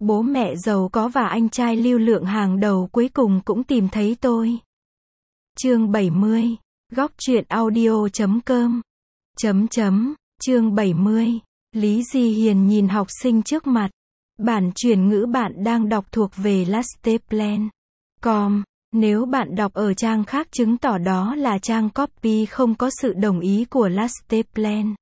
Bố mẹ giàu có và anh trai lưu lượng hàng đầu cuối cùng cũng tìm thấy tôi. Chương 70. Góc truyện audio.com. Chương 70. Lý Di Hiền nhìn học sinh trước mặt. Bản chuyển ngữ bạn đang đọc thuộc về lasteplan.com. Nếu bạn đọc ở trang khác chứng tỏ đó là trang copy không có sự đồng ý của Lasteplan.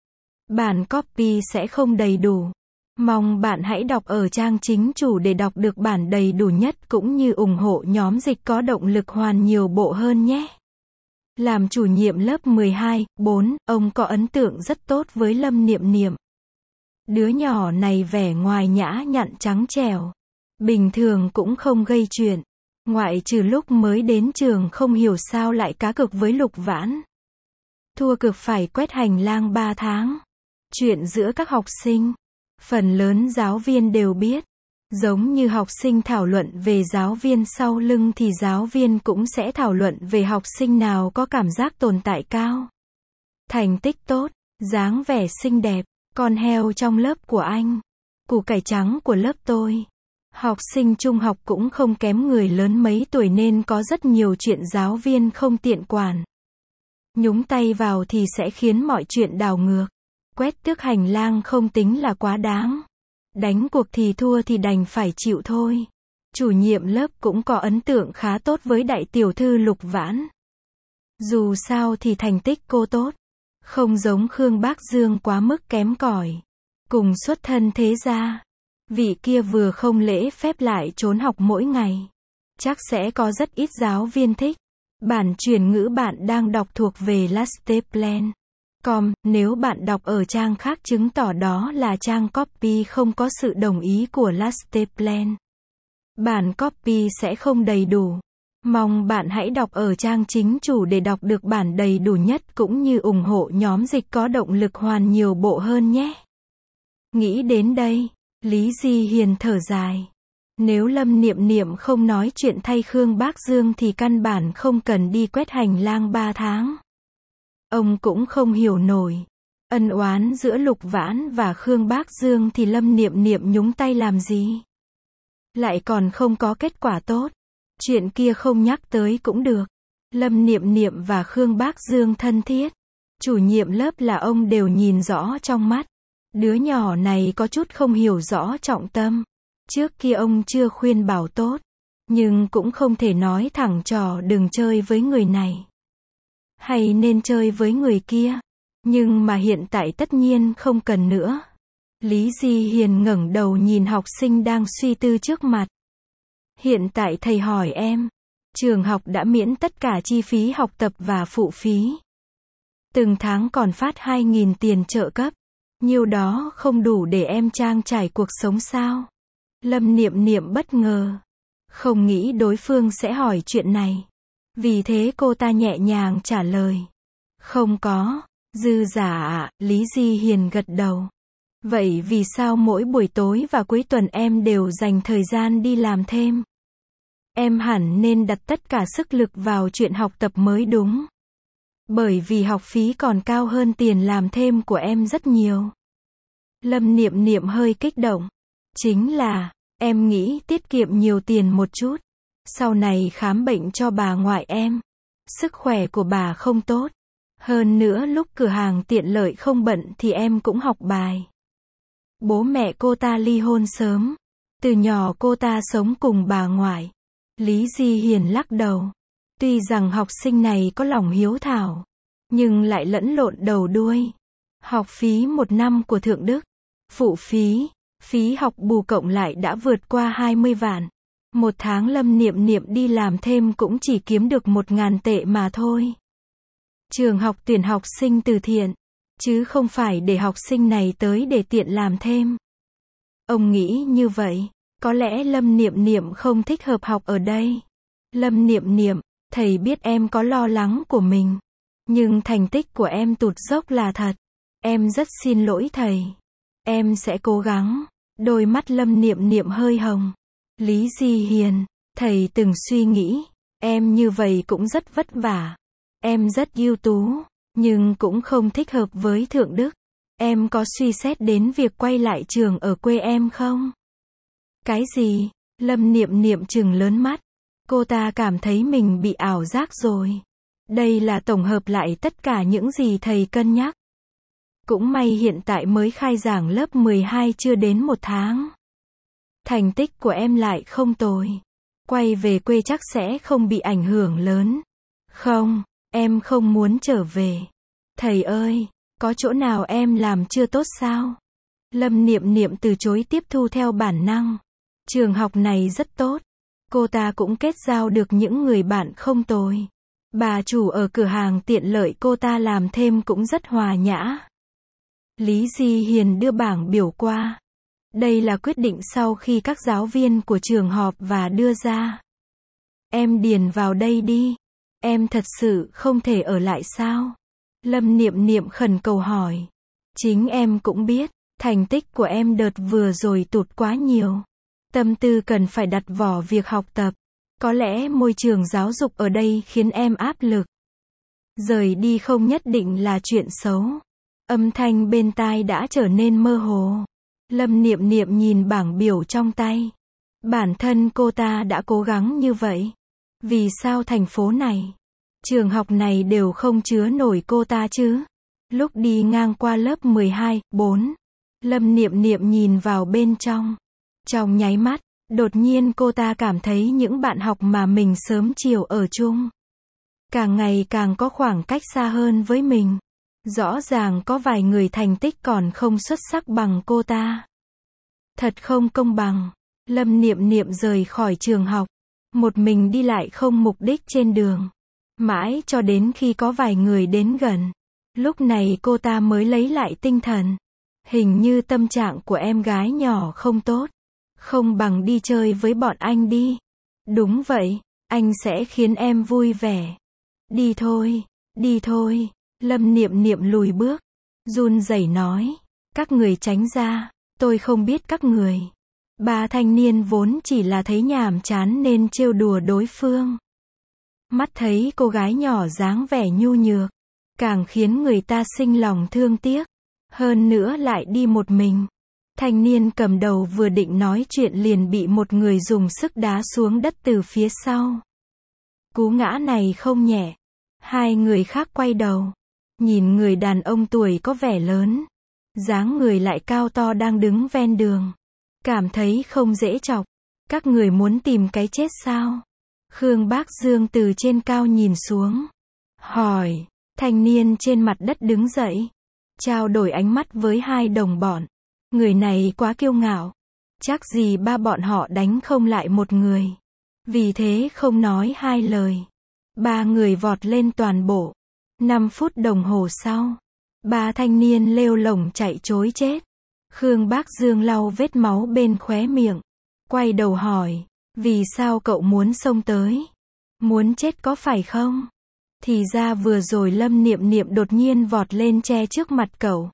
Bản copy sẽ không đầy đủ. Mong bạn hãy đọc ở trang chính chủ để đọc được bản đầy đủ nhất cũng như ủng hộ nhóm dịch có động lực hoàn nhiều bộ hơn nhé. Làm chủ nhiệm lớp 12, 4, ông có ấn tượng rất tốt với Lâm Niệm Niệm. Đứa nhỏ này vẻ ngoài nhã nhặn trắng trẻo. Bình thường cũng không gây chuyện. Ngoại trừ lúc mới đến trường không hiểu sao lại cá cược với Lục Vãn. Thua cược phải quét hành lang 3 tháng. Chuyện giữa các học sinh. Phần lớn giáo viên đều biết. Giống như học sinh thảo luận về giáo viên sau lưng thì giáo viên cũng sẽ thảo luận về học sinh nào có cảm giác tồn tại cao. Thành tích tốt, dáng vẻ xinh đẹp, con heo trong lớp của anh. Củ cải trắng của lớp tôi. Học sinh trung học cũng không kém người lớn mấy tuổi nên có rất nhiều chuyện giáo viên không tiện quản. Nhúng tay vào thì sẽ khiến mọi chuyện đảo ngược. Quét tước hành lang không tính là quá đáng. Đánh cuộc thì thua thì đành phải chịu thôi. Chủ nhiệm lớp cũng có ấn tượng khá tốt với đại tiểu thư Lục Vãn. Dù sao thì thành tích cô tốt. Không giống Khương Bác Dương quá mức kém cỏi. Cùng xuất thân thế gia. Vị kia vừa không lễ phép lại trốn học mỗi ngày. Chắc sẽ có rất ít giáo viên thích. Bản chuyển ngữ bạn đang đọc thuộc về Lasteplan.com. Nếu bạn đọc ở trang khác chứng tỏ đó là trang copy không có sự đồng ý của Lasteplan. Bản copy sẽ không đầy đủ. Mong bạn hãy đọc ở trang chính chủ để đọc được bản đầy đủ nhất cũng như ủng hộ nhóm dịch có động lực hoàn nhiều bộ hơn nhé. Nghĩ đến đây, Lý Di Hiền thở dài. Nếu Lâm Niệm Niệm không nói chuyện thay Khương Bác Dương thì căn bản không cần đi quét hành lang 3 tháng. Ông cũng không hiểu nổi. Ân oán giữa Lục Vãn và Khương Bác Dương thì Lâm Niệm Niệm nhúng tay làm gì? Lại còn không có kết quả tốt. Chuyện kia không nhắc tới cũng được. Lâm Niệm Niệm và Khương Bác Dương thân thiết. Chủ nhiệm lớp là ông đều nhìn rõ trong mắt. Đứa nhỏ này có chút không hiểu rõ trọng tâm. Trước kia ông chưa khuyên bảo tốt. Nhưng cũng không thể nói thẳng trò đừng chơi với người này. Hay nên chơi với người kia. Nhưng mà hiện tại tất nhiên không cần nữa. Lý Di Hiền ngẩng đầu nhìn học sinh đang suy tư trước mặt. Hiện tại thầy hỏi em. Trường học đã miễn tất cả chi phí học tập và phụ phí. Từng tháng còn phát 2.000 tiền trợ cấp. Nhiêu đó không đủ để em trang trải cuộc sống sao? Lâm Niệm Niệm bất ngờ. Không nghĩ đối phương sẽ hỏi chuyện này. Vì thế cô ta nhẹ nhàng trả lời. Không có. Dư giả ạ. Lý Di Hiền gật đầu. Vậy vì sao mỗi buổi tối và cuối tuần em đều dành thời gian đi làm thêm? Em hẳn nên đặt tất cả sức lực vào chuyện học tập mới đúng. Bởi vì học phí còn cao hơn tiền làm thêm của em rất nhiều. Lâm Niệm Niệm hơi kích động. Chính là, em nghĩ tiết kiệm nhiều tiền một chút. Sau này khám bệnh cho bà ngoại em. Sức khỏe của bà không tốt. Hơn nữa lúc cửa hàng tiện lợi không bận thì em cũng học bài. Bố mẹ cô ta ly hôn sớm. Từ nhỏ cô ta sống cùng bà ngoại. Lý Di Hiền lắc đầu. Tuy rằng học sinh này có lòng hiếu thảo. Nhưng lại lẫn lộn đầu đuôi. Học phí 1 năm của Thượng Đức. Phụ phí, phí học bù cộng lại đã vượt qua 20 vạn. Một tháng Lâm Niệm Niệm đi làm thêm cũng chỉ kiếm được 1.000 tệ mà thôi. Trường học tuyển học sinh từ thiện. Chứ không phải để học sinh này tới để tiện làm thêm. Ông nghĩ như vậy. Có lẽ Lâm Niệm Niệm không thích hợp học ở đây. Lâm Niệm Niệm, thầy biết em có lo lắng của mình. Nhưng thành tích của em tụt dốc là thật. Em rất xin lỗi thầy. Em sẽ cố gắng. Đôi mắt Lâm Niệm Niệm hơi hồng. Lý Di Hiền, thầy từng suy nghĩ. Em như vậy cũng rất vất vả. Em rất ưu tú. Nhưng cũng không thích hợp với Thượng Đức. Em có suy xét đến việc quay lại trường ở quê em không? Cái gì? Lâm Niệm Niệm trừng lớn mắt. Cô ta cảm thấy mình bị ảo giác rồi. Đây là tổng hợp lại tất cả những gì thầy cân nhắc. Cũng may hiện tại mới khai giảng lớp 12 chưa đến 1 tháng. Thành tích của em lại không tồi. Quay về quê chắc sẽ không bị ảnh hưởng lớn. Không, em không muốn trở về. Thầy ơi, có chỗ nào em làm chưa tốt sao? Lâm Niệm Niệm từ chối tiếp thu theo bản năng. Trường học này rất tốt. Cô ta cũng kết giao được những người bạn không tồi. Bà chủ ở cửa hàng tiện lợi cô ta làm thêm cũng rất hòa nhã. Lý Di Hiền đưa bảng biểu qua. Đây là quyết định sau khi các giáo viên của trường họp và đưa ra. Em điền vào đây đi. Em thật sự không thể ở lại sao? Lâm Niệm Niệm khẩn cầu hỏi. Chính em cũng biết, thành tích của em đợt vừa rồi tụt quá nhiều. Tâm tư cần phải đặt vào việc học tập. Có lẽ môi trường giáo dục ở đây khiến em áp lực. Rời đi không nhất định là chuyện xấu. Âm thanh bên tai đã trở nên mơ hồ. Lâm Niệm Niệm nhìn bảng biểu trong tay. Bản thân cô ta đã cố gắng như vậy. Vì sao thành phố này, trường học này đều không chứa nổi cô ta chứ? Lúc đi ngang qua lớp 12, 4, Lâm Niệm Niệm nhìn vào bên trong. Trong nháy mắt, đột nhiên cô ta cảm thấy những bạn học mà mình sớm chiều ở chung. Càng ngày càng có khoảng cách xa hơn với mình. Rõ ràng có vài người thành tích còn không xuất sắc bằng cô ta. Thật không công bằng. Lâm Niệm Niệm rời khỏi trường học. Một mình đi lại không mục đích trên đường. Mãi cho đến khi có vài người đến gần. Lúc này cô ta mới lấy lại tinh thần. Hình như tâm trạng của em gái nhỏ không tốt. Không bằng đi chơi với bọn anh đi. Đúng vậy, anh sẽ khiến em vui vẻ. Đi thôi, đi thôi. Lâm Niệm Niệm lùi bước. Run rẩy nói. Các người tránh ra, tôi không biết các người. Ba thanh niên vốn chỉ là thấy nhàm chán nên trêu đùa đối phương. Mắt thấy cô gái nhỏ dáng vẻ nhu nhược, càng khiến người ta sinh lòng thương tiếc. Hơn nữa lại đi một mình. Thanh niên cầm đầu vừa định nói chuyện liền bị một người dùng sức đá xuống đất từ phía sau. Cú ngã này không nhẹ. Hai người khác quay đầu. Nhìn người đàn ông tuổi có vẻ lớn. Dáng người lại cao to đang đứng ven đường. Cảm thấy không dễ chọc. Các người muốn tìm cái chết sao? Khương Bác Dương từ trên cao nhìn xuống. Hỏi. Thanh niên trên mặt đất đứng dậy. Trao đổi ánh mắt với hai đồng bọn. Người này quá kiêu ngạo. Chắc gì ba bọn họ đánh không lại một người. Vì thế không nói hai lời. Ba người vọt lên toàn bộ. 5 phút đồng hồ sau. Ba thanh niên lêu lổng chạy trối chết. Khương Bác Dương lau vết máu bên khóe miệng. Quay đầu hỏi. Vì sao cậu muốn xông tới? Muốn chết có phải không? Thì ra vừa rồi Lâm Niệm Niệm đột nhiên vọt lên che trước mặt cậu.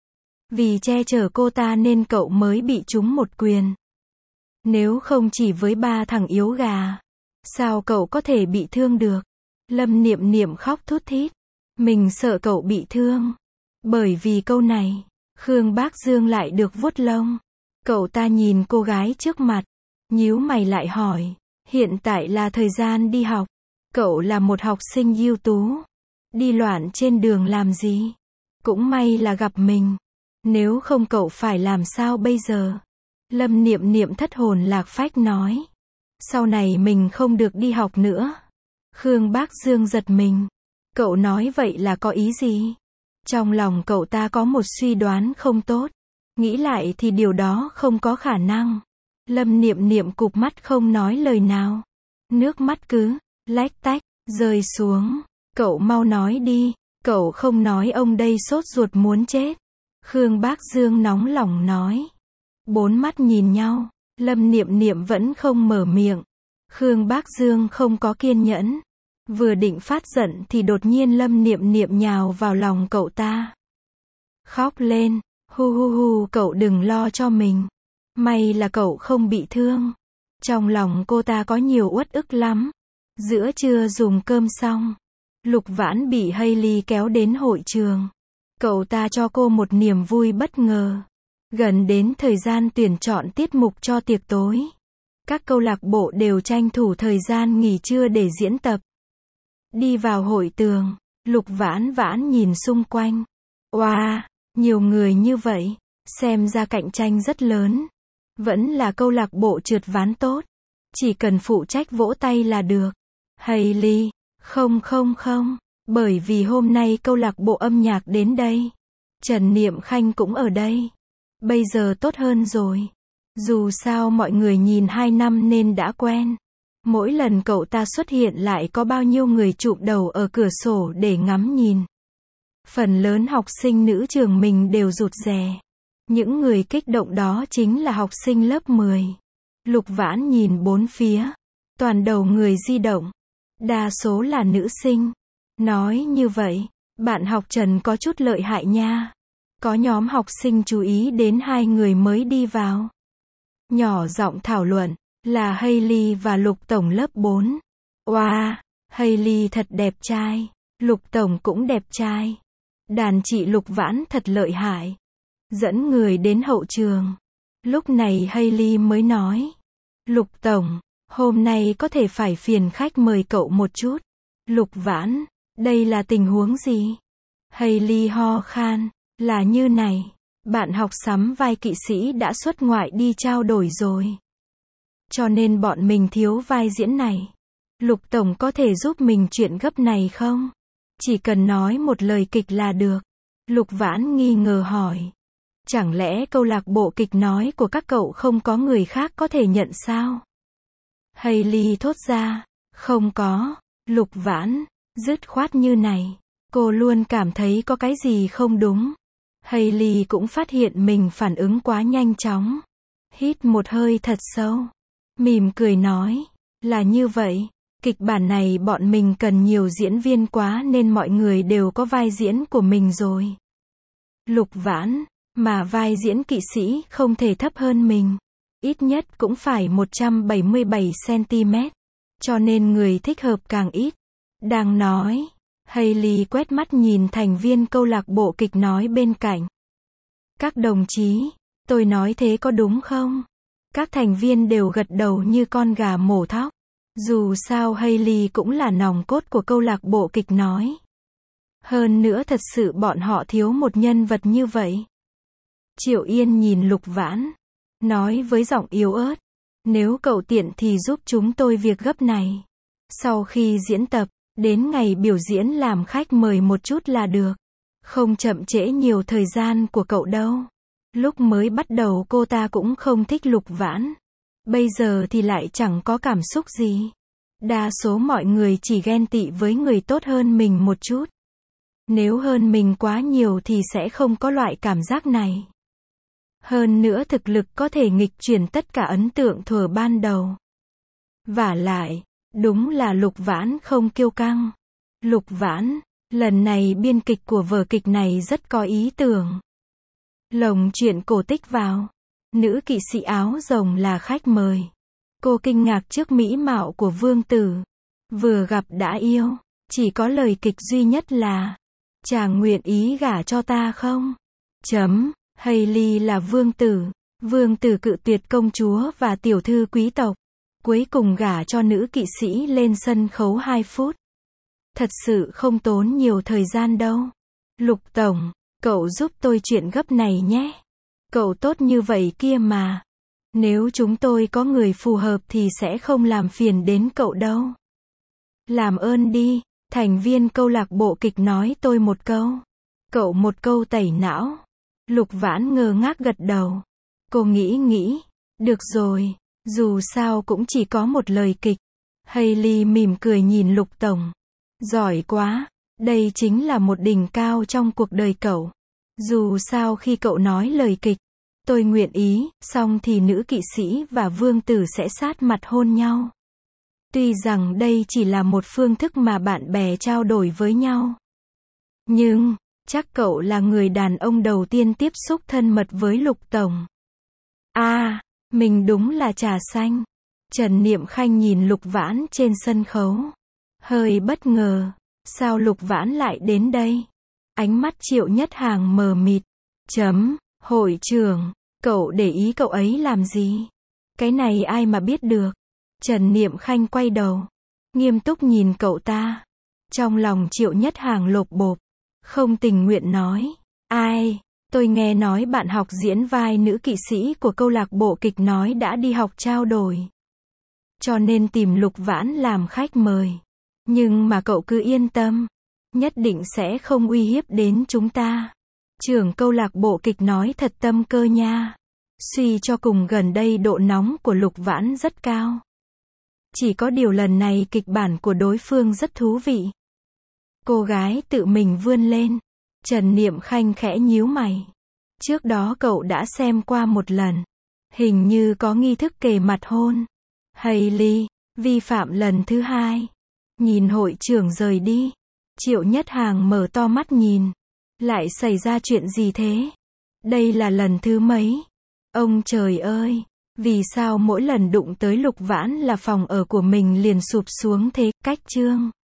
Vì che chở cô ta nên cậu mới bị trúng một quyền. Nếu không chỉ với ba thằng yếu gà, sao cậu có thể bị thương được? Lâm Niệm Niệm khóc thút thít. Mình sợ cậu bị thương. Bởi vì câu này, Khương Bác Dương lại được vuốt lông. Cậu ta nhìn cô gái trước mặt, nhíu mày lại hỏi. Hiện tại là thời gian đi học. Cậu là một học sinh ưu tú. Đi loạn trên đường làm gì? Cũng may là gặp mình. Nếu không cậu phải làm sao bây giờ? Lâm Niệm Niệm thất hồn lạc phách nói. Sau này mình không được đi học nữa. Khương Bác Dương giật mình. Cậu nói vậy là có ý gì? Trong lòng cậu ta có một suy đoán không tốt. Nghĩ lại thì điều đó không có khả năng. Lâm Niệm Niệm cụp mắt không nói lời nào. Nước mắt cứ lách tách rơi xuống. Cậu mau nói đi. Cậu không nói ông đây sốt ruột muốn chết. Khương Bác Dương nóng lòng nói. Bốn mắt nhìn nhau. Lâm Niệm Niệm vẫn không mở miệng. Khương Bác Dương không có kiên nhẫn. Vừa định phát giận thì đột nhiên Lâm Niệm Niệm nhào vào lòng cậu ta. Khóc lên. Hu hu hu, cậu đừng lo cho mình. May là cậu không bị thương. Trong lòng cô ta có nhiều uất ức lắm. Giữa trưa dùng cơm xong, Lục Vãn bị Hailey kéo đến hội trường. Cậu ta cho cô một niềm vui bất ngờ. Gần đến thời gian tuyển chọn tiết mục cho tiệc tối. Các câu lạc bộ đều tranh thủ thời gian nghỉ trưa để diễn tập. Đi vào hội trường, Lục Vãn Vãn nhìn xung quanh. Wow, nhiều người như vậy, xem ra cạnh tranh rất lớn. Vẫn là câu lạc bộ trượt ván tốt. Chỉ cần phụ trách vỗ tay là được. Hailey, không, bởi vì hôm nay câu lạc bộ âm nhạc đến đây. Trần Niệm Khanh cũng ở đây. Bây giờ tốt hơn rồi. Dù sao mọi người nhìn 2 năm nên đã quen. Mỗi lần cậu ta xuất hiện lại có bao nhiêu người chụp đầu ở cửa sổ để ngắm nhìn. Phần lớn học sinh nữ trường mình đều rụt rè. Những người kích động đó chính là học sinh lớp 10. Lục Vãn nhìn bốn phía. Toàn đầu người di động. Đa số là nữ sinh. Nói như vậy, bạn học Trần có chút lợi hại nha. Có nhóm học sinh chú ý đến 2 người mới đi vào. Nhỏ giọng thảo luận, là Hailey và Lục Tổng lớp 4. Wow, Hailey thật đẹp trai. Lục Tổng cũng đẹp trai. Đàn chị Lục Vãn thật lợi hại. Dẫn người đến hậu trường. Lúc này Hailey mới nói. Lục Tổng, hôm nay có thể phải phiền khách mời cậu một chút. Lục Vãn, đây là tình huống gì? Hailey ho khan, là như này. Bạn học sắm vai kỵ sĩ đã xuất ngoại đi trao đổi rồi. Cho nên bọn mình thiếu vai diễn này. Lục Tổng có thể giúp mình chuyện gấp này không? Chỉ cần nói một lời kịch là được. Lục Vãn nghi ngờ hỏi. Chẳng lẽ câu lạc bộ kịch nói của các cậu không có người khác có thể nhận sao? Hailey thốt ra. Không có. Lục Vãn, dứt khoát như này. Cô luôn cảm thấy có cái gì không đúng. Hailey cũng phát hiện mình phản ứng quá nhanh chóng. Hít một hơi thật sâu. Mỉm cười nói. Là như vậy. Kịch bản này bọn mình cần nhiều diễn viên quá nên mọi người đều có vai diễn của mình rồi. Lục Vãn, mà vai diễn kỵ sĩ không thể thấp hơn mình. Ít nhất cũng phải 177cm. Cho nên người thích hợp càng ít. Đang nói, Hailey quét mắt nhìn thành viên câu lạc bộ kịch nói bên cạnh. Các đồng chí, tôi nói thế có đúng không? Các thành viên đều gật đầu như con gà mổ thóc. Dù sao Hailey cũng là nòng cốt của câu lạc bộ kịch nói. Hơn nữa thật sự bọn họ thiếu một nhân vật như vậy. Triệu Yên nhìn Lục Vãn, nói với giọng yếu ớt. Nếu cậu tiện thì giúp chúng tôi việc gấp này. Sau khi diễn tập, đến ngày biểu diễn làm khách mời một chút là được. Không chậm trễ nhiều thời gian của cậu đâu. Lúc mới bắt đầu cô ta cũng không thích Lục Vãn. Bây giờ thì lại chẳng có cảm xúc gì. Đa số mọi người chỉ ghen tị với người tốt hơn mình một chút. Nếu hơn mình quá nhiều thì sẽ không có loại cảm giác này. Hơn nữa thực lực có thể nghịch chuyển tất cả ấn tượng thuở ban đầu. Vả lại, đúng là Lục Vãn không kiêu căng. Lục Vãn, lần này biên kịch của vở kịch này rất có ý tưởng. Lồng chuyện cổ tích vào. Nữ kỵ sĩ áo rồng là khách mời. Cô kinh ngạc trước mỹ mạo của vương tử. Vừa gặp đã yêu. Chỉ có lời kịch duy nhất là chàng nguyện ý gả cho ta không? Hailey là vương tử. Vương tử cự tuyệt công chúa và tiểu thư quý tộc. Cuối cùng gả cho nữ kỵ sĩ lên sân khấu 2 phút. Thật sự không tốn nhiều thời gian đâu. Lục Tổng, cậu giúp tôi chuyện gấp này nhé. Cậu tốt như vậy kia mà. Nếu chúng tôi có người phù hợp thì sẽ không làm phiền đến cậu đâu. Làm ơn đi, thành viên câu lạc bộ kịch nói tôi một câu. Cậu một câu tẩy não. Lục Vãn ngơ ngác gật đầu. Cô nghĩ, được rồi, dù sao cũng chỉ có một lời kịch. Hailey mỉm cười nhìn Lục Tổng. Giỏi quá, đây chính là một đỉnh cao trong cuộc đời cậu. Dù sao khi cậu nói lời kịch, tôi nguyện ý, xong thì nữ kỵ sĩ và vương tử sẽ sát mặt hôn nhau. Tuy rằng đây chỉ là một phương thức mà bạn bè trao đổi với nhau. Nhưng, chắc cậu là người đàn ông đầu tiên tiếp xúc thân mật với Lục Tổng. Mình đúng là trà xanh. Trần Niệm Khanh nhìn Lục Vãn trên sân khấu. Hơi bất ngờ. Sao Lục Vãn lại đến đây? Ánh mắt Triệu Nhất Hàng mờ mịt. Hội trưởng, Cậu để ý cậu ấy làm gì? Cái này ai mà biết được. Trần Niệm Khanh quay đầu, nghiêm túc nhìn cậu ta. Trong lòng Triệu Nhất Hàng lột bột, không tình nguyện nói. Ai? Tôi nghe nói bạn học diễn vai nữ kỵ sĩ của câu lạc bộ kịch nói đã đi học trao đổi. Cho nên tìm Lục Vãn làm khách mời. Nhưng mà cậu cứ yên tâm, nhất định sẽ không uy hiếp đến chúng ta. Trưởng câu lạc bộ kịch nói thật tâm cơ nha. Suy cho cùng gần đây độ nóng của Lục Vãn rất cao. Chỉ có điều lần này kịch bản của đối phương rất thú vị. Cô gái tự mình vươn lên. Trần Niệm Khanh khẽ nhíu mày. Trước đó cậu đã xem qua một lần. Hình như có nghi thức kề mặt hôn. Hailey, vi phạm lần thứ 2. Nhìn hội trưởng rời đi. Triệu Nhất Hàng mở to mắt nhìn. Lại xảy ra chuyện gì thế? Đây là lần thứ mấy? Ông trời ơi! Vì sao mỗi lần đụng tới Lục Vãn là phòng ở của mình liền sụp xuống thế? Cách chương